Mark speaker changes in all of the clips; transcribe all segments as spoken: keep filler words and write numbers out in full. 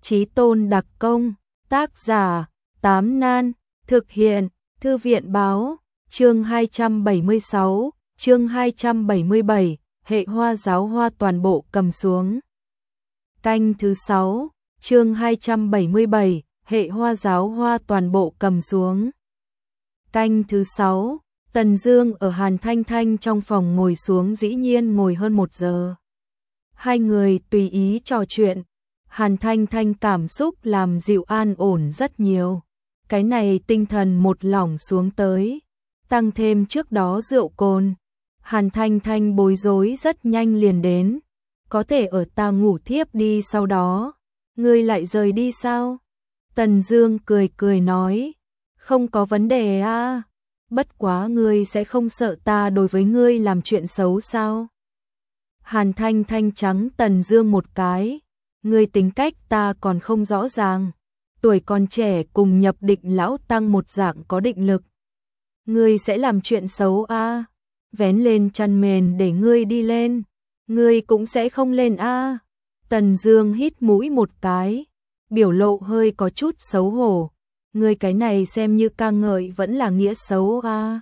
Speaker 1: Chí tôn đặc công, tác giả, Tám Nan, thực hiện, Thư viện báo, chương hai trăm bảy mươi sáu, chương hai trăm bảy mươi bảy, hệ hoa giáo hoa toàn bộ cầm xuống. Canh thứ sáu, chương hai trăm bảy mươi bảy, hệ hoa giáo hoa toàn bộ cầm xuống. Canh thứ sáu, Tần Dương ở Hàn Thanh Thanh trong phòng ngồi xuống, dĩ nhiên ngồi hơn một giờ. Hai người tùy ý trò chuyện, Hàn Thanh Thanh cảm xúc làm dịu an ổn rất nhiều. Cái này tinh thần một lỏng xuống tới, tăng thêm trước đó rượu cồn, Hàn Thanh Thanh bối rối rất nhanh liền đến. Có thể ở ta ngủ thiếp đi sau đó, ngươi lại rời đi sao? Tần Dương cười cười nói, không có vấn đề a, bất quá ngươi sẽ không sợ ta đối với ngươi làm chuyện xấu sao? Hàn Thanh Thanh trắng Tần Dương một cái, ngươi tính cách ta còn không rõ ràng, tuổi còn trẻ cùng nhập định lão tăng một dạng có định lực. Ngươi sẽ làm chuyện xấu a? Vén lên chăn mền để ngươi đi lên, ngươi cũng sẽ không lên a. Tần Dương hít mũi một cái, biểu lộ hơi có chút xấu hổ. Ngươi cái này xem như ca ngợi vẫn là nghĩa xấu a?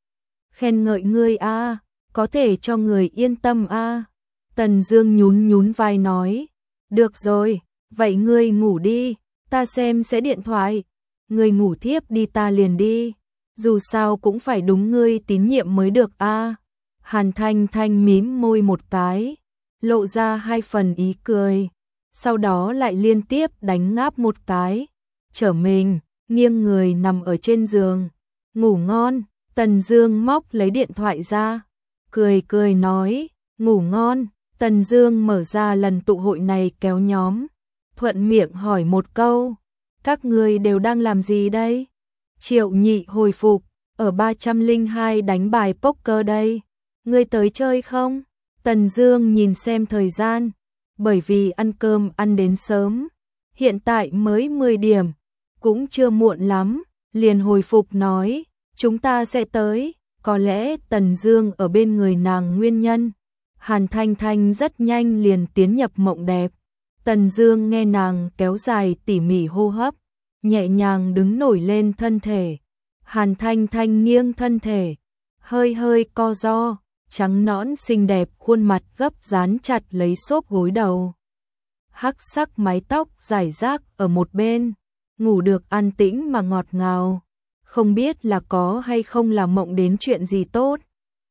Speaker 1: Khen ngợi ngươi a, có thể cho người yên tâm a. Tần Dương nhún nhún vai nói, được rồi, vậy ngươi ngủ đi, ta xem sẽ điện thoại. Ngươi ngủ thiếp đi ta liền đi, dù sao cũng phải đúng ngươi tín nhiệm mới được a. Hàn Thanh Thanh mím môi một cái, lộ ra hai phần ý cười, sau đó lại liên tiếp đánh ngáp một cái, trở mình, nghiêng người nằm ở trên giường, ngủ ngon. Tần Dương móc lấy điện thoại ra, cười cười nói, ngủ ngon. Tần Dương mở ra lần tụ hội này kéo nhóm, thuận miệng hỏi một câu, các ngươi đều đang làm gì đây? Triệu Nhị hồi phục, ở ba trăm lẻ hai đánh bài poker đây, ngươi tới chơi không? Tần Dương nhìn xem thời gian, bởi vì ăn cơm ăn đến sớm, hiện tại mới mười điểm, cũng chưa muộn lắm, liền hồi phục nói, chúng ta sẽ tới. Có lẽ Tần Dương ở bên người nàng nguyên nhân, Hàn Thanh Thanh rất nhanh liền tiến nhập mộng đẹp. Tần Dương nghe nàng kéo dài tỉ mỉ hô hấp, nhẹ nhàng đứng nổi lên thân thể. Hàn Thanh Thanh nghiêng thân thể, hơi hơi co ro, trắng nõn xinh đẹp khuôn mặt gấp dán chặt lấy xốp gối đầu. Hắc sắc mái tóc rải rác ở một bên, ngủ được an tĩnh mà ngọt ngào, không biết là có hay không là mộng đến chuyện gì tốt.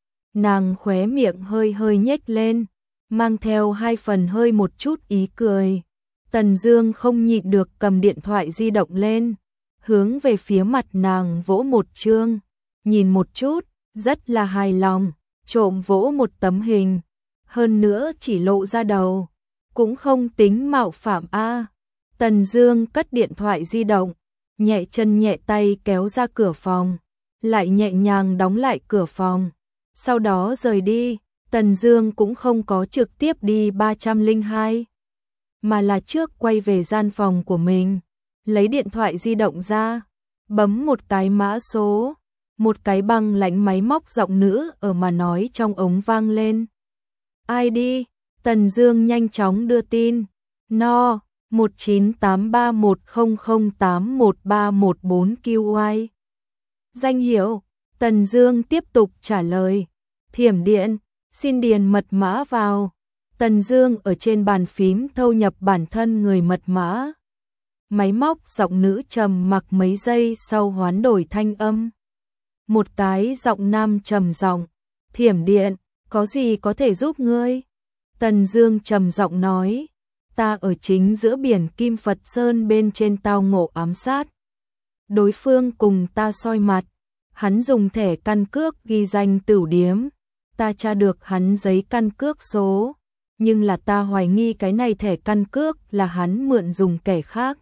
Speaker 1: Nàng khóe miệng hơi hơi nhếch lên, mang theo hai phần hơi một chút ý cười. Tần Dương không nhịn được cầm điện thoại di động lên, hướng về phía mặt nàng vỗ một chương, nhìn một chút, rất là hài lòng, trộm vỗ một tấm hình, hơn nữa chỉ lộ ra đầu, cũng không tính mạo phạm a. Tần Dương cất điện thoại di động, nhẹ chân nhẹ tay kéo ra cửa phòng, lại nhẹ nhàng đóng lại cửa phòng. Sau đó rời đi. Tần Dương cũng không có trực tiếp đi ba trăm lẻ hai, mà là trước quay về gian phòng của mình, lấy điện thoại di động ra, bấm một cái mã số, một cái băng lãnh máy móc giọng nữ ở mà nói trong ống vang lên. ai đi? Tần Dương nhanh chóng đưa tin. No, một chín tám ba một không không tám một ba một bốn Q Y. Danh hiệu. Tần Dương tiếp tục trả lời. Thiểm điện, xin điền mật mã vào. Tần Dương ở trên bàn phím thâu nhập bản thân người mật mã. Máy móc giọng nữ trầm mặc mấy giây sau hoán đổi thanh âm. Một cái giọng nam trầm giọng, "Thiểm điện, có gì có thể giúp ngươi?" Tần Dương trầm giọng nói, "Ta ở chính giữa biển Kim Phật Sơn bên trên tao ngộ ám sát. Đối phương cùng ta soi mặt, hắn dùng thẻ căn cước ghi danh Tửu Điếm, ta tra được hắn giấy căn cước số, nhưng là ta hoài nghi cái này thẻ căn cước là hắn mượn dùng kẻ khác.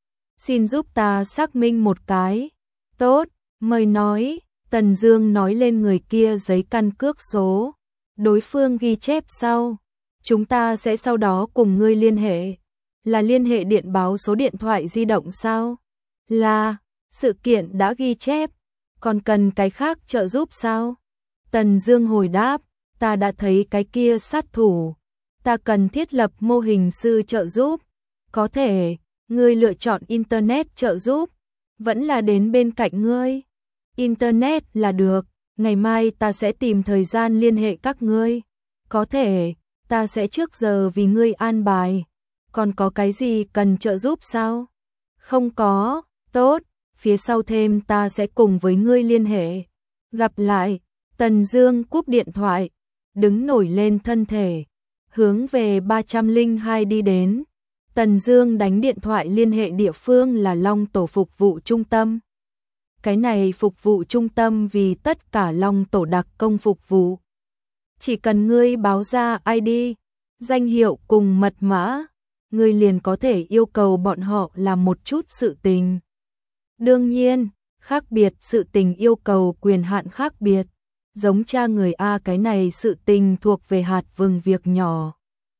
Speaker 1: Xin giúp ta xác minh một cái." "Tốt, mời nói." Tần Dương nói lên người kia giấy căn cước số, đối phương ghi chép sau, "Chúng ta sẽ sau đó cùng ngươi liên hệ." "Là liên hệ điện báo số điện thoại di động sao?" "Là, sự kiện đã ghi chép, còn cần cái khác trợ giúp sao?" Tần Dương hồi đáp, "Ta đã thấy cái kia sát thủ, ta cần thiết lập mô hình sư trợ giúp." "Có thể, Ngươi lựa chọn Internet trợ giúp, vẫn là đến bên cạnh ngươi. Internet là được, ngày mai ta sẽ tìm thời gian liên hệ các ngươi. Có thể, ta sẽ trước giờ vì ngươi an bài. Còn có cái gì cần trợ giúp sao? Không có, tốt, phía sau thêm ta sẽ cùng với ngươi liên hệ. Gặp lại, Tần Dương cúp điện thoại, đứng nổi lên thân thể, hướng về ba trăm lẻ hai đi đến. Tần Dương đánh điện thoại liên hệ địa phương là Long Tổ phục vụ trung tâm. Cái này phục vụ trung tâm vì tất cả Long Tổ đặc công phục vụ. Chỉ cần ngươi báo ra i đê, danh hiệu cùng mật mã, ngươi liền có thể yêu cầu bọn họ làm một chút sự tình. Đương nhiên, khác biệt sự tình yêu cầu quyền hạn khác biệt. Giống cha người A cái này sự tình thuộc về hạt vừng việc nhỏ.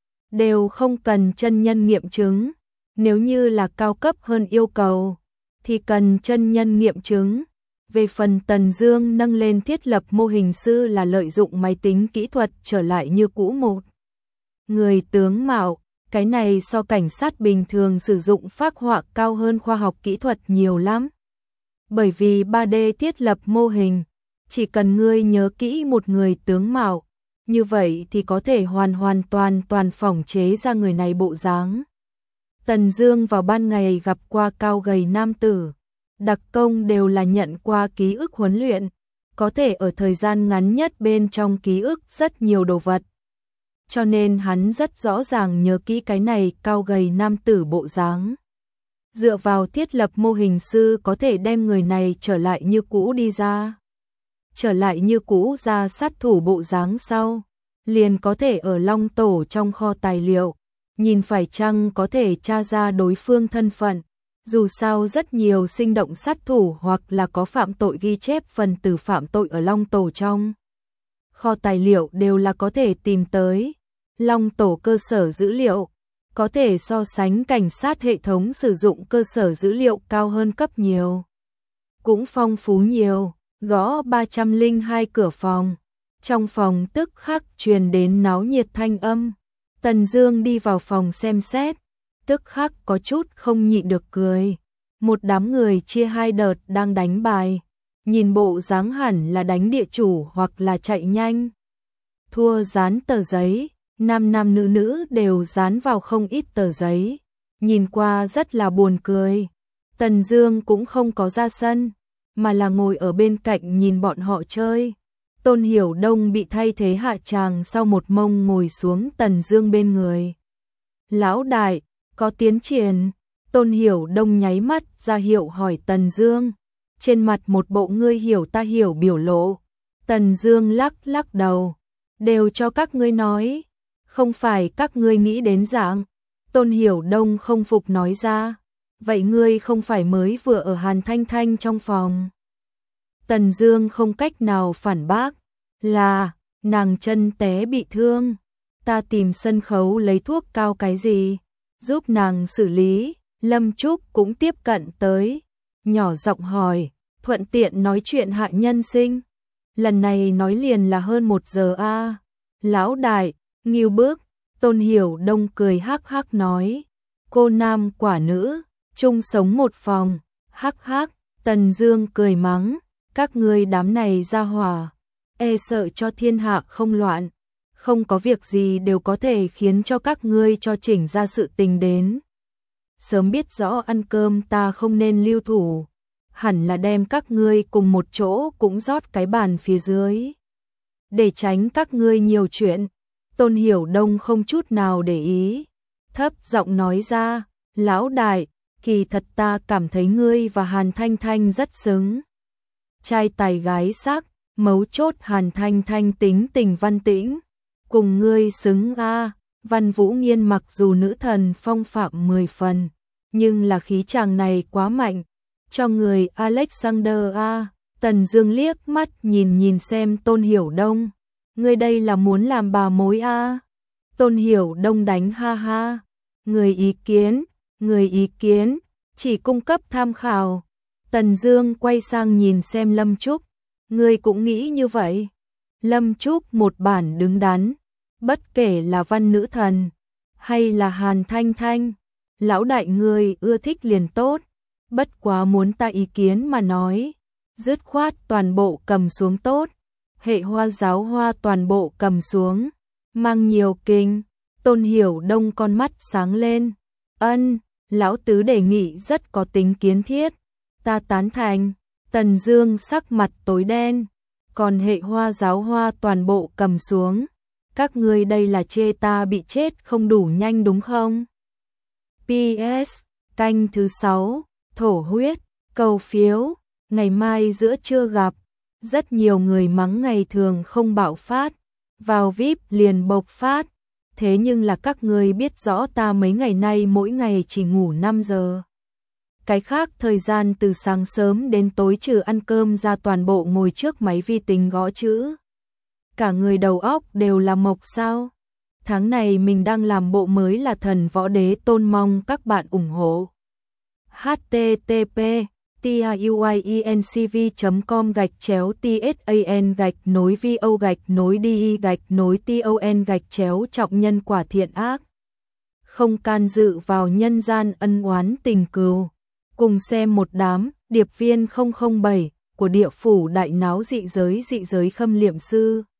Speaker 1: Đều không cần chân nhân nghiệm chứng. Nếu như là cao cấp hơn yêu cầu, thì cần chân nhân nghiệm chứng. Về phần Tần Dương nâng lên thiết lập mô hình sư là lợi dụng máy tính kỹ thuật trở lại như cũ một. Người tướng mạo, cái này so cảnh sát bình thường sử dụng phác họa cao hơn khoa học kỹ thuật nhiều lắm. Bởi vì ba D thiết lập mô hình, chỉ cần ngươi nhớ kỹ một người tướng mạo, như vậy thì có thể hoàn hoàn toàn toàn phỏng chế ra người này bộ dáng. Tần Dương vào ban ngày gặp qua cao gầy nam tử, đặc công đều là nhận qua ký ức huấn luyện, có thể ở thời gian ngắn nhất bên trong ký ức rất nhiều đồ vật. Cho nên hắn rất rõ ràng nhớ kỹ cái này cao gầy nam tử bộ dáng. Dựa vào thiết lập mô hình sư có thể đem người này trở lại như cũ đi ra. Trở lại như cũ ra sát thủ bộ dáng sau, liền có thể ở Long Tổ trong kho tài liệu, nhìn phải chăng có thể tra ra đối phương thân phận. Dù sao rất nhiều sinh động sát thủ hoặc là có phạm tội ghi chép phần tử phạm tội ở Long Tổ trong kho tài liệu đều là có thể tìm tới. Long Tổ cơ sở dữ liệu có thể so sánh cảnh sát hệ thống sử dụng cơ sở dữ liệu cao hơn cấp nhiều, cũng phong phú nhiều. Gõ ba trăm lẻ hai cửa phòng, trong phòng tức khắc truyền đến náo nhiệt thanh âm. Tần Dương đi vào phòng xem xét, tức khắc có chút không nhịn được cười. Một đám người chia hai đợt đang đánh bài, nhìn bộ dáng hẳn là đánh địa chủ hoặc là chạy nhanh. Thua dán tờ giấy, nam nam nữ nữ đều dán vào không ít tờ giấy, nhìn qua rất là buồn cười. Tần Dương cũng không có ra sân, mà là ngồi ở bên cạnh nhìn bọn họ chơi. Tôn Hiểu Đông bị thay thế hạ tràng sau một mông ngồi xuống Tần Dương bên người. Lão đại, có tiến triển? Tôn Hiểu Đông nháy mắt ra hiệu hỏi Tần Dương, trên mặt một bộ ngươi hiểu ta hiểu biểu lộ. Tần Dương lắc lắc đầu, đều cho các ngươi nói, không phải các ngươi nghĩ đến dạng. Tôn Hiểu Đông không phục nói ra, vậy ngươi không phải mới vừa ở Hàn Thanh Thanh trong phòng? Tần Dương không cách nào phản bác, là, nàng chân té bị thương, ta tìm sân khấu lấy thuốc cao cái gì, giúp nàng xử lý. Lâm Trúc cũng tiếp cận tới, nhỏ giọng hỏi, thuận tiện nói chuyện hạ nhân sinh. Lần này nói liền là hơn một giờ a. À. Lão đại, Ngưu Bước. Tôn Hiểu Đông cười hắc hắc nói, cô nam quả nữ, chung sống một phòng. Hắc hắc. Tần Dương cười mắng, các ngươi đám này ra hỏa, e sợ cho thiên hạ không loạn, không có việc gì đều có thể khiến cho các ngươi cho chỉnh ra sự tình đến. Sớm biết rõ ăn cơm ta không nên lưu thủ, hẳn là đem các ngươi cùng một chỗ cũng rót cái bàn phía dưới, để tránh các ngươi nhiều chuyện. Tôn Hiểu Đông không chút nào để ý, thấp giọng nói ra, lão đại, kỳ thật ta cảm thấy ngươi và Hàn Thanh Thanh rất xứng. Trai tài gái sắc, mấu chốt Hàn Thanh Thanh tính tình văn tĩnh, cùng ngươi xứng a. Văn Vũ Nghiên mặc dù nữ thần phong phạm mười phần, nhưng là khí chàng này quá mạnh, cho người Alexander a. Tần Dương liếc mắt nhìn nhìn xem Tôn Hiểu Đông, ngươi đây là muốn làm bà mối a? Tôn Hiểu Đông đánh ha ha, người ý kiến, người ý kiến, chỉ cung cấp tham khảo. Tần Dương quay sang nhìn xem Lâm Trúc, ngươi cũng nghĩ như vậy? Lâm Trúc một bản đứng đắn, bất kể là văn nữ thần hay là Hàn Thanh Thanh, Lão đại ngươi ưa thích liền tốt, bất quá muốn ta ý kiến mà nói, dứt khoát toàn bộ cầm xuống tốt, hệ hoa giáo hoa toàn bộ cầm xuống, mang nhiều kinh. Tôn Hiểu Đông con mắt sáng lên, ân, lão tứ đề nghị rất có tính kiến thiết, ta tán thành. Tần Dương sắc mặt tối đen, còn hệ hoa giáo hoa toàn bộ cầm xuống, các ngươi đây là chê ta bị chết không đủ nhanh đúng không? pê ét Canh thứ sáu, thổ huyết, cầu phiếu, ngày mai giữa trưa gặp, rất nhiều người mắng ngày thường không bạo phát, vào vi ai pi liền bộc phát, thế nhưng là các ngươi biết rõ ta mấy ngày nay mỗi ngày chỉ ngủ năm giờ. Cái khác thời gian từ sáng sớm đến tối trừ ăn cơm ra toàn bộ ngồi trước máy vi tính gõ chữ. Cả người đầu óc đều là mộc sao. Tháng này mình đang làm bộ mới là Thần Võ Đế Tôn, mong các bạn ủng hộ. h t t p tiuyencv chấm com gạch chéo tsan gạch nối vo gạch nối đi gạch nối ton gạch chéo trọng nhân quả thiện ác. Không can dự vào nhân gian ân oán tình cừu. Cùng xem một đám điệp viên không không bảy của địa phủ đại náo dị giới dị giới khâm liệm sư.